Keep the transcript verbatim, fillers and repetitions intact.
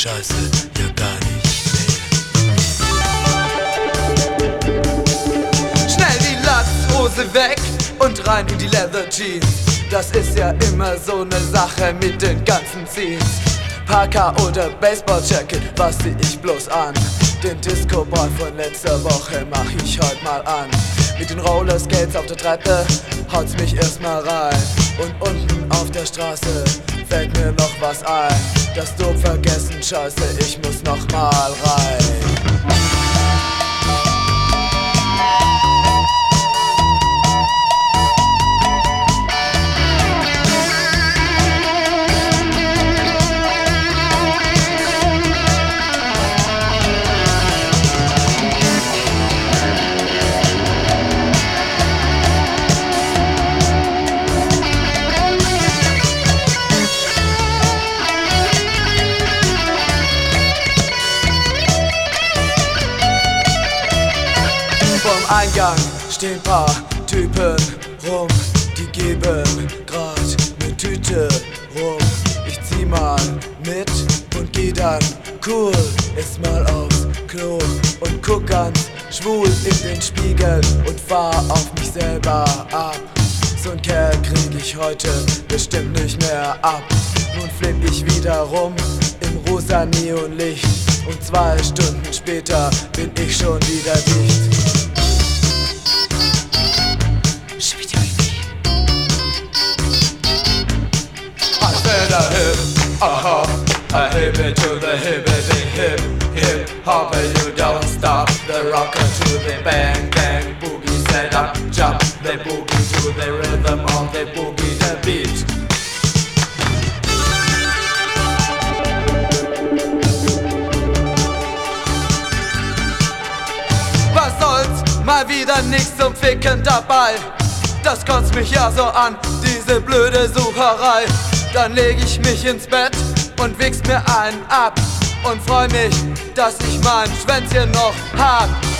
Scheiße ja gar nicht sehen. Schnell die Latzhose weg und rein in die Leather Jeans. Das ist ja immer so ne Sache mit den ganzen Scenes. Parker oder Baseball-Jacket, was zieh ich bloß an? Den Disco-Ball von letzter Woche mach ich heut mal an. Mit den Rollerskates auf der Treppe haut's mich erstmal rein. Und unten auf der Straße fällt mir noch was ein. Das doof vergessen, scheiße, ich muss noch mal rein. Vorm Eingang stehen paar Typen rum, die geben grad ne Tüte rum. Ich zieh mal mit und geh dann cool erstmal aufs Klo und guck ganz schwul in den Spiegel und fahr auf mich selber ab. So'n Kerl krieg ich heute bestimmt nicht mehr ab. Nun flipp ich wieder rum im rosa Neonlicht und zwei Stunden später bin ich schon wieder dicht. A hip, a hop, a hip it to the hippity hip, hip hop, you don't stop the rocker to the bang bang boogie set up, jump the boogie to the rhythm of the boogie the beat. Was soll's, mal wieder nix zum Ficken dabei. Das kotzt mich ja so an, diese blöde Sucherei. Dann leg ich mich ins Bett und wichs mir einen ab und freu mich, dass ich mein Schwänzchen noch hab.